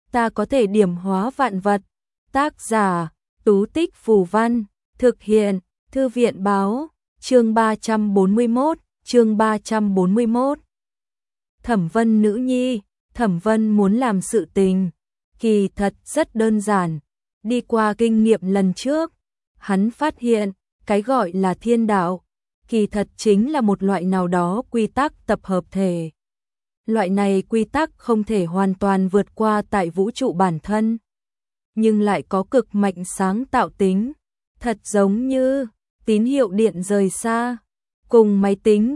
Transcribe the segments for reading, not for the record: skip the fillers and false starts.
ta có thể điểm hóa vạn vật. Tác giả, Tú Tích Phù Văn, thực hiện, Thư viện Báo, chương 341. Thẩm Vân nữ nhi, Thẩm Vân muốn làm sự tình, kỳ thật rất đơn giản. Đi qua kinh nghiệm lần trước, hắn phát hiện, cái gọi là thiên đạo, kỳ thật chính là một loại nào đó quy tắc tập hợp thể. Loại này quy tắc không thể hoàn toàn vượt qua tại vũ trụ bản thân, nhưng lại có cực mạnh sáng tạo tính, thật giống như tín hiệu điện rời xa, cùng máy tính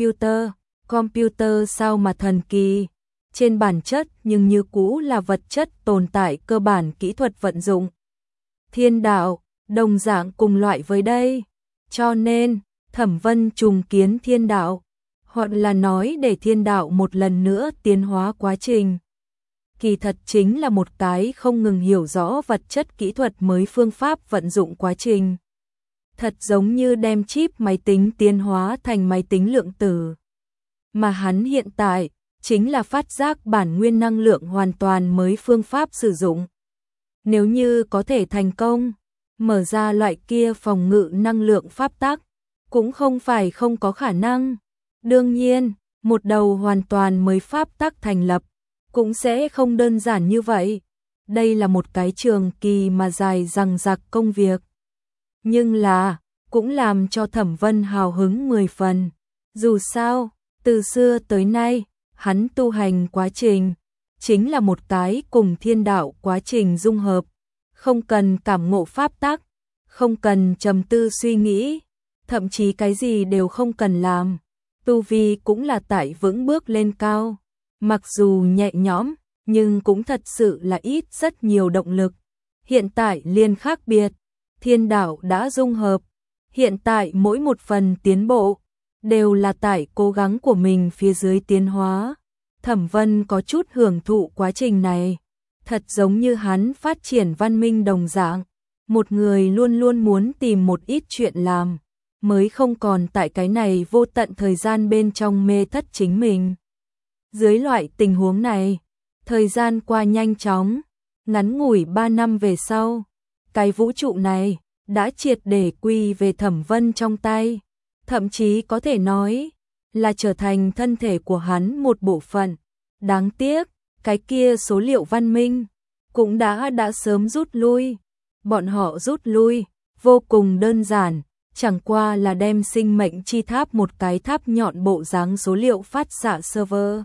computer sao mà thần kỳ, trên bản chất nhưng như cũ là vật chất tồn tại cơ bản kỹ thuật vận dụng. Thiên đạo, đồng dạng cùng loại với đây, cho nên, Thẩm Vân trùng kiến thiên đạo, hoặc là nói để thiên đạo một lần nữa tiến hóa quá trình. Kỳ thật chính là một cái không ngừng hiểu rõ vật chất kỹ thuật mới phương pháp vận dụng quá trình. Thật giống như đem chip máy tính tiến hóa thành máy tính lượng tử. Mà hắn hiện tại, chính là phát giác bản nguyên năng lượng hoàn toàn mới phương pháp sử dụng. Nếu như có thể thành công, mở ra loại kia phòng ngự năng lượng pháp tắc, cũng không phải không có khả năng. Đương nhiên, một đầu hoàn toàn mới pháp tắc thành lập, cũng sẽ không đơn giản như vậy. Đây là một cái trường kỳ mà dài dằng dặc công việc. Nhưng là, cũng làm cho Thẩm Vân hào hứng 10 phần. Dù sao, từ xưa tới nay, hắn tu hành quá trình, chính là một cái cùng thiên đạo quá trình dung hợp. Không cần cảm ngộ pháp tắc, không cần trầm tư suy nghĩ, thậm chí cái gì đều không cần làm. Tu vi cũng là tại vững bước lên cao. Mặc dù nhẹ nhõm, nhưng cũng thật sự là ít rất nhiều động lực. Hiện tại liền khác biệt, thiên đạo đã dung hợp. Hiện tại mỗi một phần tiến bộ, đều là tại cố gắng của mình phía dưới tiến hóa. Thẩm Vân có chút hưởng thụ quá trình này. Thật giống như hắn phát triển văn minh đồng dạng. Một người luôn luôn muốn tìm một ít chuyện làm, mới không còn tại cái này vô tận thời gian bên trong mê thất chính mình. Dưới loại tình huống này, thời gian qua nhanh chóng, ngắn ngủi 3 năm về sau, cái vũ trụ này đã triệt để quy về Thẩm Vân trong tay, thậm chí có thể nói là trở thành thân thể của hắn một bộ phận. Đáng tiếc, cái kia số liệu văn minh cũng đã sớm rút lui. Bọn họ rút lui vô cùng đơn giản, chẳng qua là đem sinh mệnh chi tháp một cái tháp nhọn bộ dáng số liệu phát xạ server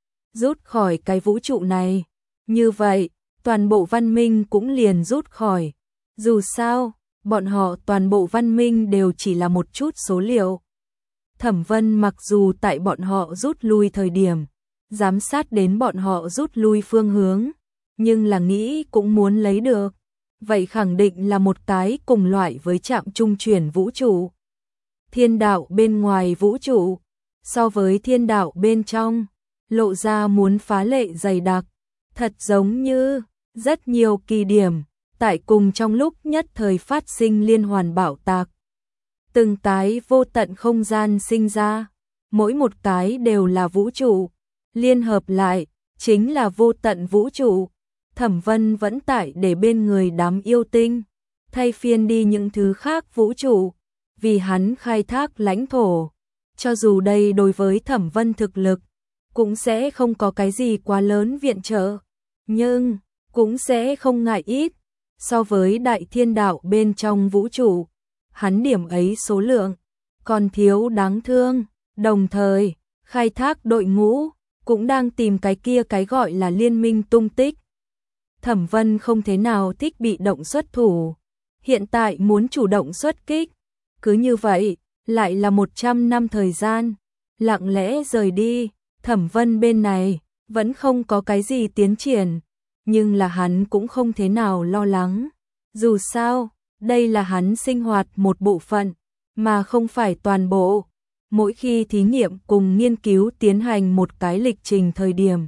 rút khỏi cái vũ trụ này. Như vậy, toàn bộ văn minh cũng liền rút khỏi. Dù sao, bọn họ toàn bộ văn minh đều chỉ là một chút số liệu. Thẩm Vân mặc dù tại bọn họ rút lui thời điểm, giám sát đến bọn họ rút lui phương hướng, nhưng là nghĩ cũng muốn lấy được. Vậy khẳng định là một cái cùng loại với trạm trung chuyển vũ trụ. Thiên đạo bên ngoài vũ trụ, so với thiên đạo bên trong, lộ ra muốn phá lệ dày đặc, thật giống như rất nhiều kỳ điểm, tại cùng trong lúc nhất thời phát sinh liên hoàn bạo tạc. Từng cái vô tận không gian sinh ra, mỗi một cái đều là vũ trụ, liên hợp lại, chính là vô tận vũ trụ. Thẩm Vân vẫn tại để bên người đám yêu tinh, thay phiên đi những thứ khác vũ trụ, vì hắn khai thác lãnh thổ. Cho dù đây đối với Thẩm Vân thực lực, cũng sẽ không có cái gì quá lớn viện trợ, nhưng cũng sẽ không ngại ít. So với đại thiên đạo bên trong vũ trụ, hắn điểm ấy số lượng, còn thiếu đáng thương. Đồng thời, khai thác đội ngũ, cũng đang tìm cái kia cái gọi là liên minh tung tích. Thẩm Vân không thế nào thích bị động xuất thủ, hiện tại muốn chủ động xuất kích. Cứ như vậy, lại là 100 năm thời gian, lặng lẽ rời đi. Thẩm Vân bên này, vẫn không có cái gì tiến triển, nhưng là hắn cũng không thế nào lo lắng. Dù sao, đây là hắn sinh hoạt một bộ phận, mà không phải toàn bộ. Mỗi khi thí nghiệm cùng nghiên cứu tiến hành một cái lịch trình thời điểm,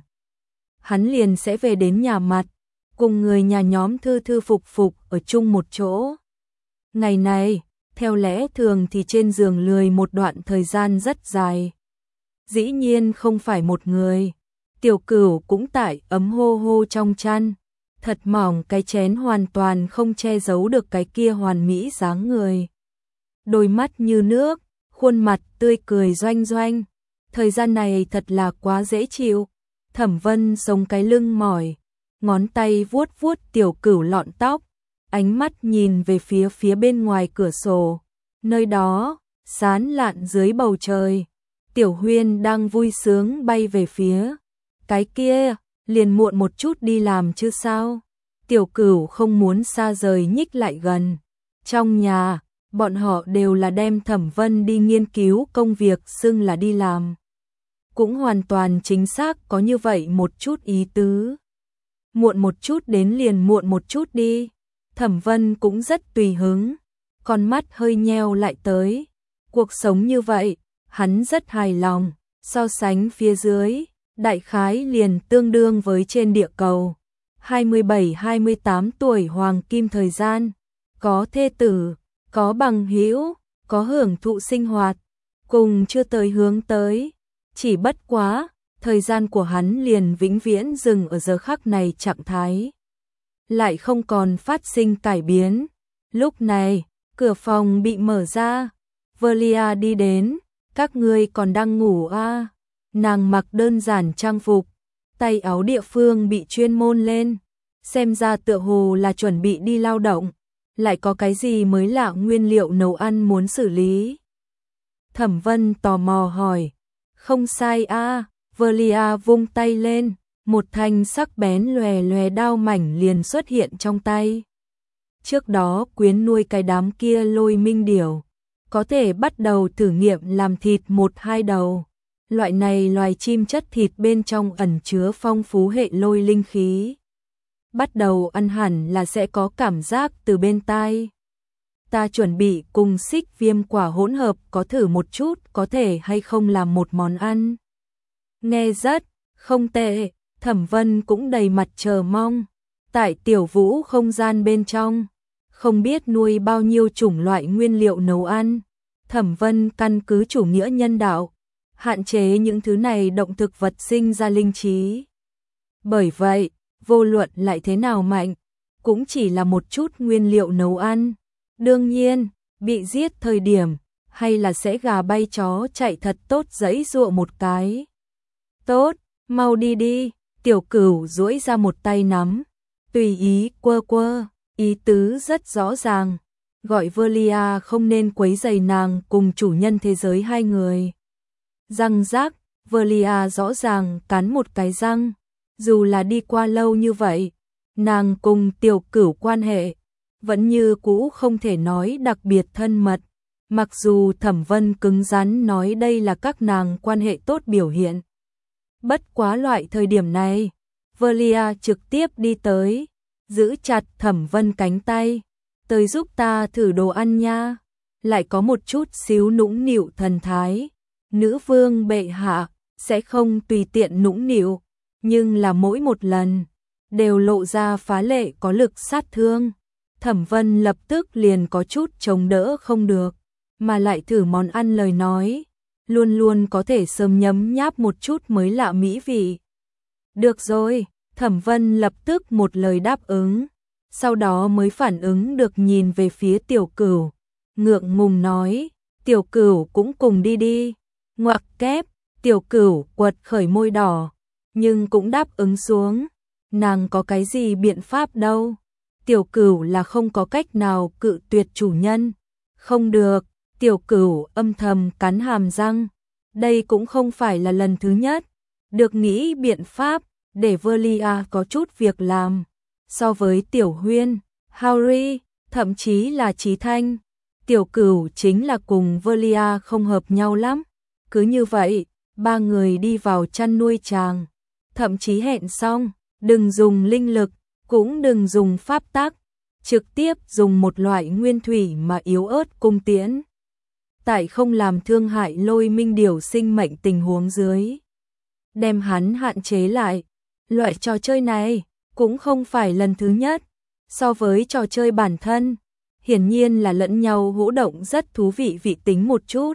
hắn liền sẽ về đến nhà mặt, cùng người nhà nhóm thư thư phục phục ở chung một chỗ. Ngày này, theo lẽ thường thì trên giường lười một đoạn thời gian rất dài. Dĩ nhiên không phải một người, Tiểu Cửu cũng tại ấm hô hô trong chăn, thật mỏng, cái chén hoàn toàn không che giấu được cái kia hoàn mỹ dáng người. Đôi mắt như nước, khuôn mặt tươi cười doanh doanh. Thời gian này thật là quá dễ chịu. Thẩm Vân sống cái lưng mỏi, ngón tay vuốt vuốt Tiểu Cửu lọn tóc, ánh mắt nhìn về phía bên ngoài cửa sổ. Nơi đó, sáng lạn dưới bầu trời, Tiểu Huyên đang vui sướng bay về phía. Cái kia, liền muộn một chút đi làm chứ sao? Tiểu Cửu không muốn xa rời nhích lại gần. Trong nhà, bọn họ đều là đem Thẩm Vân đi nghiên cứu công việc xưng là đi làm. Cũng hoàn toàn chính xác có như vậy một chút ý tứ. Muộn một chút đến liền muộn một chút đi. Thẩm Vân cũng rất tùy hứng, con mắt hơi nheo lại tới. Cuộc sống như vậy, hắn rất hài lòng, so sánh phía dưới, đại khái liền tương đương với trên địa cầu. 27-28 tuổi hoàng kim thời gian, có thê tử, có bằng hữu, có hưởng thụ sinh hoạt, cùng chưa tới hướng tới. Chỉ bất quá, thời gian của hắn liền vĩnh viễn dừng ở giờ khắc này trạng thái. Lại không còn phát sinh cải biến. Lúc này, cửa phòng bị mở ra. Velia đi đến, các ngươi còn đang ngủ à? Nàng mặc đơn giản trang phục, tay áo địa phương bị chuyên môn lên, xem ra tựa hồ là chuẩn bị đi lao động, lại có cái gì mới lạ nguyên liệu nấu ăn muốn xử lý. Thẩm Vân tò mò hỏi, không sai à? Velia vung tay lên, một thanh sắc bén lòe lòe đao mảnh liền xuất hiện trong tay. Trước đó Quyến nuôi cái đám kia lôi minh điểu, có thể bắt đầu thử nghiệm làm thịt 1-2 đầu. Loại này loài chim chất thịt bên trong ẩn chứa phong phú hệ lôi linh khí. Bắt đầu ăn hẳn là sẽ có cảm giác từ bên tai. Ta chuẩn bị cùng xích viêm quả hỗn hợp có thử một chút có thể hay không làm một món ăn. Nghe rất không tệ, Thẩm Vân cũng đầy mặt chờ mong. Tại Tiểu Vũ không gian bên trong, không biết nuôi bao nhiêu chủng loại nguyên liệu nấu ăn. Thẩm Vân căn cứ chủ nghĩa nhân đạo, hạn chế những thứ này động thực vật sinh ra linh trí. Bởi vậy, vô luận lại thế nào mạnh, cũng chỉ là một chút nguyên liệu nấu ăn. Đương nhiên, bị giết thời điểm, hay là sẽ gà bay chó chạy thật tốt giãy giụa một cái. Tốt, mau đi đi, Tiểu Cửu duỗi ra một tay nắm, tùy ý quơ quơ, ý tứ rất rõ ràng, gọi Velia không nên quấy rầy nàng cùng chủ nhân thế giới hai người. Răng rác, Velia rõ ràng cắn một cái răng, dù là đi qua lâu như vậy, nàng cùng Tiểu Cửu quan hệ vẫn như cũ không thể nói đặc biệt thân mật, mặc dù Thẩm Vân cứng rắn nói đây là các nàng quan hệ tốt biểu hiện. Bất quá loại thời điểm này, Velia trực tiếp đi tới, giữ chặt Thẩm Vân cánh tay, tới giúp ta thử đồ ăn nha, lại có một chút xíu nũng nịu thần thái. Nữ vương bệ hạ sẽ không tùy tiện nũng nịu, nhưng là mỗi một lần đều lộ ra phá lệ có lực sát thương. Thẩm Vân lập tức liền có chút chống đỡ không được, mà lại thử món ăn lời nói, luôn luôn có thể sớm nhấm nháp một chút mới lạ mỹ vị. Được rồi, Thẩm Vân lập tức một lời đáp ứng, sau đó mới phản ứng được nhìn về phía Tiểu Cửu, ngượng ngùng nói, Tiểu Cửu cũng cùng đi đi. Ngoặc kép, Tiểu Cửu quật khởi môi đỏ, nhưng cũng đáp ứng xuống. Nàng có cái gì biện pháp đâu? Tiểu Cửu là không có cách nào cự tuyệt chủ nhân. Không được, Tiểu Cửu âm thầm cắn hàm răng. Đây cũng không phải là lần thứ nhất. Được nghĩ biện pháp để Velia có chút việc làm. So với Tiểu Huyên, Harry, thậm chí là Chí Thanh, Tiểu Cửu chính là cùng Velia không hợp nhau lắm. Cứ như vậy, ba người đi vào chăn nuôi tràng, thậm chí hẹn xong, đừng dùng linh lực, cũng đừng dùng pháp tắc, trực tiếp dùng một loại nguyên thủy mà yếu ớt cung tiễn. Tại không làm thương hại lôi minh điểu sinh mệnh tình huống dưới, đem hắn hạn chế lại. Loại trò chơi này cũng không phải lần thứ nhất, so với trò chơi bản thân, hiển nhiên là lẫn nhau hỗ động rất thú vị vị tính một chút.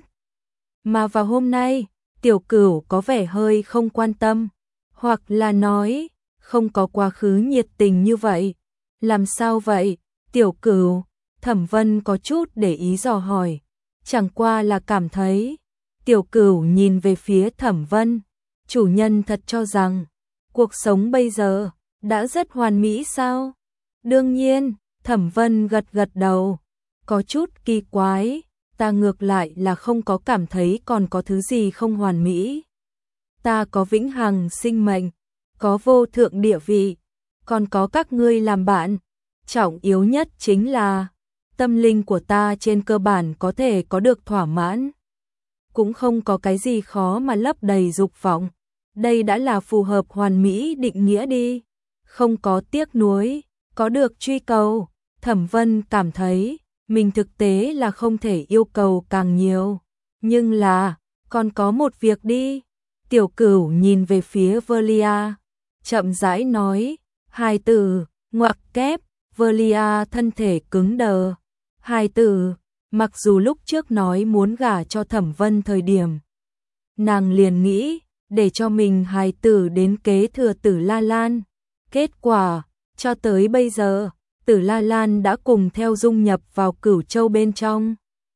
Mà vào hôm nay, Tiểu Cửu có vẻ hơi không quan tâm, hoặc là nói, không có quá khứ nhiệt tình như vậy. Làm sao vậy, Tiểu Cửu? Thẩm Vân có chút để ý dò hỏi. Chẳng qua là cảm thấy. Tiểu Cửu nhìn về phía Thẩm Vân. Chủ nhân thật cho rằng cuộc sống bây giờ đã rất hoàn mỹ sao? Đương nhiên, Thẩm Vân gật gật đầu. Có chút kỳ quái, ta ngược lại là không có cảm thấy còn có thứ gì không hoàn mỹ. Ta có vĩnh hằng sinh mệnh, có vô thượng địa vị, còn có các ngươi làm bạn. Trọng yếu nhất chính là tâm linh của ta trên cơ bản có thể có được thỏa mãn. Cũng không có cái gì khó mà lấp đầy dục vọng. Đây đã là phù hợp hoàn mỹ định nghĩa đi. Không có tiếc nuối, có được truy cầu. Thẩm Vân cảm thấy mình thực tế là không thể yêu cầu càng nhiều. Nhưng là, còn có một việc đi. Tiểu Cửu nhìn về phía Velia, chậm rãi nói, hài tử, ngoặc kép. Velia thân thể cứng đờ. Hài tử, mặc dù lúc trước nói muốn gả cho Thẩm Vân thời điểm, nàng liền nghĩ để cho mình hài tử đến kế thừa Tử La Lan. Kết quả, cho tới bây giờ, Tử La Lan đã cùng theo dung nhập vào Cửu Châu bên trong.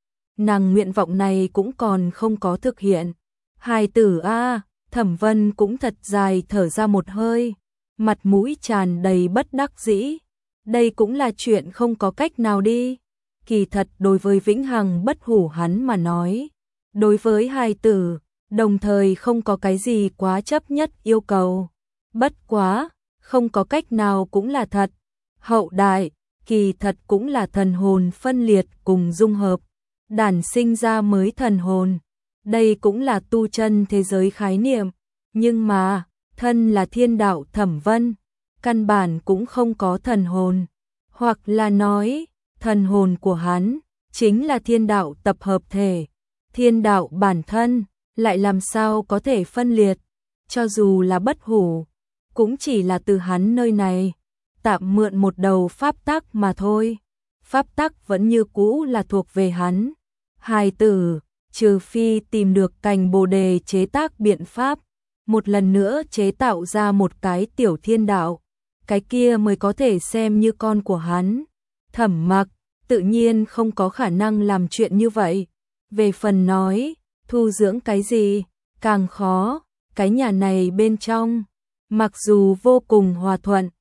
Nàng nguyện vọng này cũng còn không có thực hiện. Hài tử a, Thẩm Vân cũng thật dài thở ra một hơi, mặt mũi tràn đầy bất đắc dĩ. Đây cũng là chuyện không có cách nào đi. Kỳ thật đối với vĩnh hằng bất hủ hắn mà nói, đối với hài tử, đồng thời không có cái gì quá chấp nhất yêu cầu. Bất quá, không có cách nào cũng là thật. Hậu đại, kỳ thật cũng là thần hồn phân liệt cùng dung hợp, đản sinh ra mới thần hồn. Đây cũng là tu chân thế giới khái niệm. Nhưng mà, thân là thiên đạo Thẩm Vân, căn bản cũng không có thần hồn. Hoặc là nói, thần hồn của hắn chính là thiên đạo tập hợp thể. Thiên đạo bản thân lại làm sao có thể phân liệt, cho dù là bất hủ, cũng chỉ là từ hắn nơi này tạm mượn một đầu pháp tắc mà thôi. Pháp tắc vẫn như cũ là thuộc về hắn. Hài tử, trừ phi tìm được cành bồ đề chế tác biện pháp, một lần nữa chế tạo ra một cái tiểu thiên đạo, cái kia mới có thể xem như con của hắn. Thẩm Mặc tự nhiên không có khả năng làm chuyện như vậy. Về phần nói, thu dưỡng cái gì, càng khó. Cái nhà này bên trong, mặc dù vô cùng hòa thuận,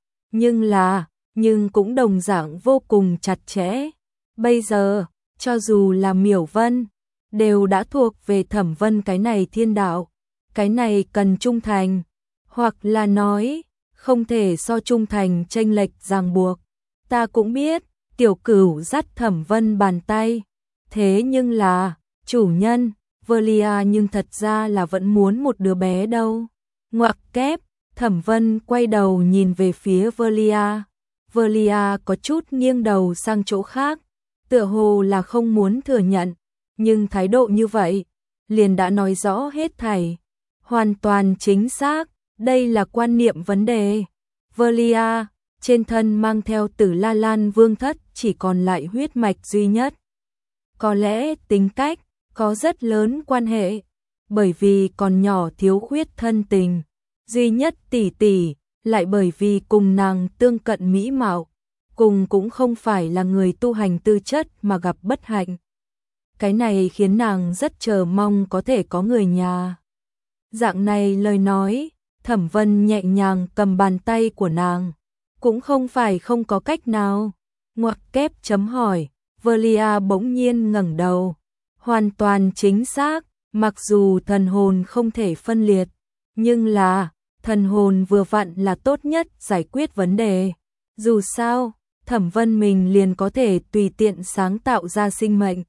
nhưng cũng đồng dạng vô cùng chặt chẽ. Bây giờ, cho dù là Miểu Vân, đều đã thuộc về Thẩm Vân cái này thiên đạo. Cái này cần trung thành, hoặc là nói, không thể so trung thành chênh lệch ràng buộc. Ta cũng biết, Tiểu Cửu dắt Thẩm Vân bàn tay. Thế nhưng là, chủ nhân, Velia nhưng thật ra là vẫn muốn một đứa bé đâu. Ngoặc kép, Thẩm Vân quay đầu nhìn về phía Velia. Velia có chút nghiêng đầu sang chỗ khác, tựa hồ là không muốn thừa nhận. Nhưng thái độ như vậy, liền đã nói rõ hết thảy. Hoàn toàn chính xác, đây là quan niệm vấn đề. Velia, trên thân mang theo Tử La Lan vương thất chỉ còn lại huyết mạch duy nhất. Có lẽ tính cách có rất lớn quan hệ, bởi vì còn nhỏ thiếu khuyết thân tình. Duy nhất tỷ tỷ, lại bởi vì cùng nàng tương cận mỹ mạo, cùng cũng không phải là người tu hành tư chất mà gặp bất hạnh. Cái này khiến nàng rất chờ mong có thể có người nhà. Dạng này lời nói, Thẩm Vân nhẹ nhàng cầm bàn tay của nàng, cũng không phải không có cách nào. Ngoặc kép chấm hỏi, Velia bỗng nhiên ngẩng đầu. Hoàn toàn chính xác, mặc dù thần hồn không thể phân liệt, nhưng là, thần hồn vừa vặn là tốt nhất giải quyết vấn đề. Dù sao, Thẩm Vân mình liền có thể tùy tiện sáng tạo ra sinh mệnh.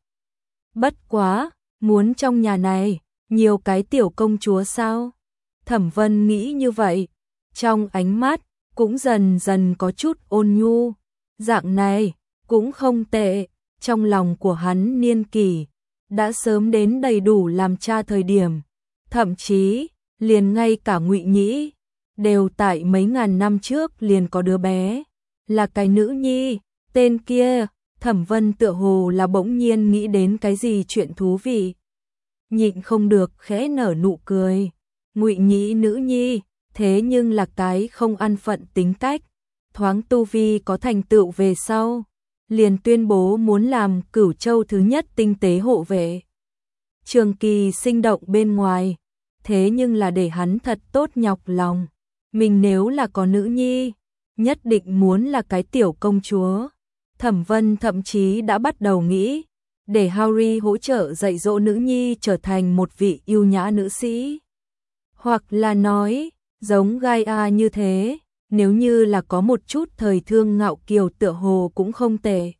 Bất quá, muốn trong nhà này, nhiều cái tiểu công chúa sao? Thẩm Vân nghĩ như vậy, trong ánh mắt, cũng dần dần có chút ôn nhu. Dạng này, cũng không tệ, trong lòng của hắn niên kỷ, đã sớm đến đầy đủ làm cha thời điểm. Thậm chí, liền ngay cả Ngụy Nhĩ, đều tại mấy ngàn năm trước liền có đứa bé, là cái nữ nhi, tên kia. Thẩm Vân tựa hồ là bỗng nhiên nghĩ đến cái gì chuyện thú vị. Nhịn không được khẽ nở nụ cười. Ngụy Nhĩ nữ nhi, thế nhưng là cái không an phận tính cách, thoáng tu vi có thành tựu về sau, liền tuyên bố muốn làm Cửu Châu thứ nhất tinh tế hộ vệ. Trường Kỳ sinh động bên ngoài, thế nhưng là để hắn thật tốt nhọc lòng. Mình nếu là có nữ nhi, nhất định muốn là cái tiểu công chúa. Thẩm Vân thậm chí đã bắt đầu nghĩ, để Harry hỗ trợ dạy dỗ nữ nhi trở thành một vị yêu nhã nữ sĩ. Hoặc là nói, giống Gaia như thế, nếu như là có một chút thời thương ngạo kiều tựa hồ cũng không tệ.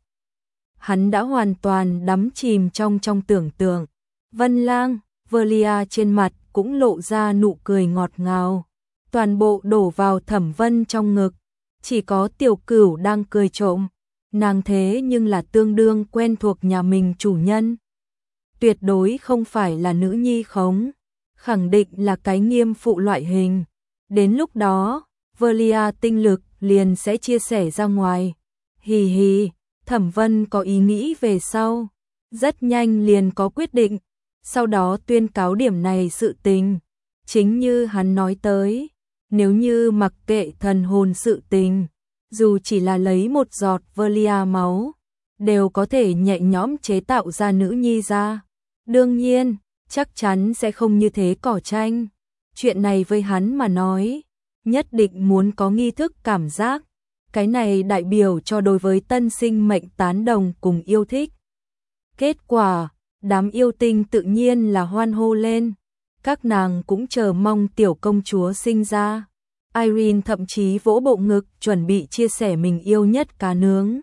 Hắn đã hoàn toàn đắm chìm trong tưởng tượng. Vân Lang, Velia trên mặt cũng lộ ra nụ cười ngọt ngào. Toàn bộ đổ vào Thẩm Vân trong ngực. Chỉ có Tiểu Cửu đang cười trộm. Nàng thế nhưng là tương đương quen thuộc nhà mình chủ nhân. Tuyệt đối không phải là nữ nhi khống. Khẳng định là cái nghiêm phụ loại hình. Đến lúc đó, Velia tinh lực liền sẽ chia sẻ ra ngoài. Hì hì, Thẩm Vân có ý nghĩ về sau. Rất nhanh liền có quyết định. Sau đó tuyên cáo điểm này sự tình. Chính như hắn nói tới, nếu như mặc kệ thần hồn sự tình, dù chỉ là lấy một giọt Velia máu, đều có thể nhẹ nhõm chế tạo ra nữ nhi ra. Đương nhiên, chắc chắn sẽ không như thế cỏ tranh. Chuyện này với hắn mà nói, nhất định muốn có nghi thức cảm giác. Cái này đại biểu cho đối với tân sinh mệnh tán đồng cùng yêu thích. Kết quả, đám yêu tinh tự nhiên là hoan hô lên. Các nàng cũng chờ mong tiểu công chúa sinh ra. Irene thậm chí vỗ bộ ngực chuẩn bị chia sẻ mình yêu nhất cá nướng.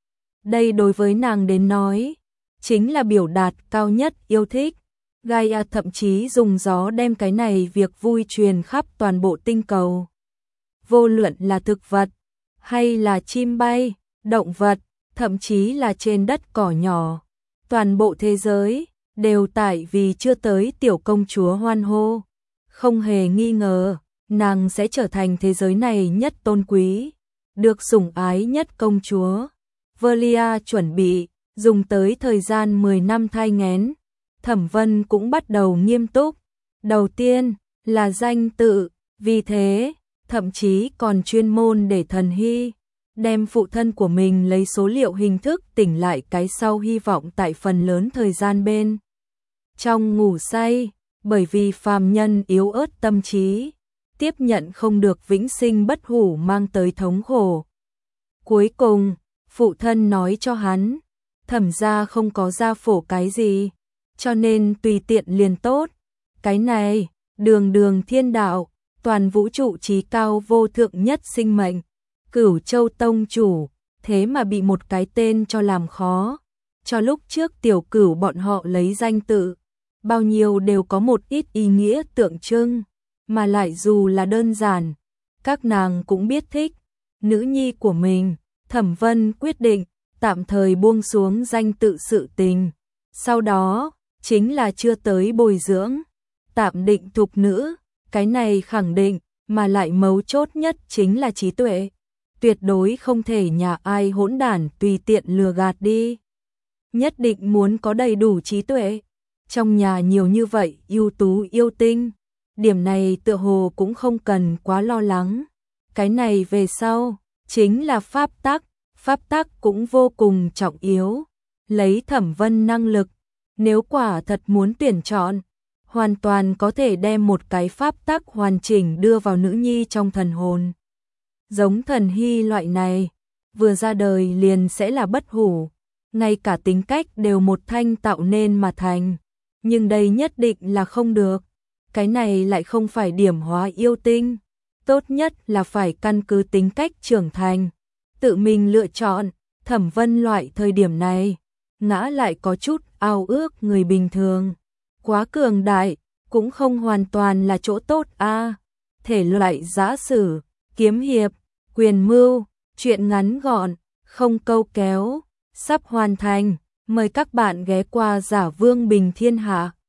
Đây đối với nàng đến nói, chính là biểu đạt cao nhất yêu thích. Gaia thậm chí dùng gió đem cái này việc vui truyền khắp toàn bộ tinh cầu. Vô luận là thực vật, hay là chim bay, động vật, thậm chí là trên đất cỏ nhỏ. Toàn bộ thế giới, đều tại vì chưa tới tiểu công chúa hoan hô. Không hề nghi ngờ, nàng sẽ trở thành thế giới này nhất tôn quý, được sủng ái nhất công chúa. Velia chuẩn bị, dùng tới thời gian 10 năm thai nghén. Thẩm Vân cũng bắt đầu nghiêm túc. Đầu tiên, là danh tự, vì thế, thậm chí còn chuyên môn để Thần Hy đem phụ thân của mình lấy số liệu hình thức tỉnh lại cái sau hy vọng tại phần lớn thời gian bên trong ngủ say, bởi vì phàm nhân yếu ớt tâm trí, tiếp nhận không được vĩnh sinh bất hủ mang tới thống khổ. Cuối cùng, phụ thân nói cho hắn, Thẩm gia không có gia phổ cái gì, cho nên tùy tiện liền tốt. Cái này, đường đường thiên đạo, toàn vũ trụ trí cao vô thượng nhất sinh mệnh, Cửu Châu tông chủ, thế mà bị một cái tên cho làm khó. Cho lúc trước Tiểu Cửu bọn họ lấy danh tự, bao nhiêu đều có một ít ý nghĩa tượng trưng, mà lại dù là đơn giản, các nàng cũng biết thích. Nữ nhi của mình, Thẩm Vân quyết định tạm thời buông xuống danh tự sự tình. Sau đó, chính là chưa tới bồi dưỡng, tạm định thục nữ, cái này khẳng định, mà lại mấu chốt nhất chính là trí tuệ. Tuyệt đối không thể nhà ai hỗn đản tùy tiện lừa gạt đi. Nhất định muốn có đầy đủ trí tuệ. Trong nhà nhiều như vậy ưu tú yêu tinh, điểm này tựa hồ cũng không cần quá lo lắng. Cái này về sau, chính là pháp tắc cũng vô cùng trọng yếu. Lấy Thẩm Vân năng lực, nếu quả thật muốn tuyển chọn, hoàn toàn có thể đem một cái pháp tắc hoàn chỉnh đưa vào nữ nhi trong thần hồn. Giống Thần Hy loại này, vừa ra đời liền sẽ là bất hủ, ngay cả tính cách đều một thanh tạo nên mà thành. Nhưng đây nhất định là không được. Cái này lại không phải điểm hóa yêu tinh. Tốt nhất là phải căn cứ tính cách trưởng thành, tự mình lựa chọn. Thẩm Vân loại thời điểm này, ngã lại có chút ao ước người bình thường. Quá cường đại, cũng không hoàn toàn là chỗ tốt a. Thể loại giã sử, kiếm hiệp, quyền mưu, truyện ngắn gọn, không câu kéo, sắp hoàn thành. Mời các bạn ghé qua Giả Vương Bình Thiên Hạ.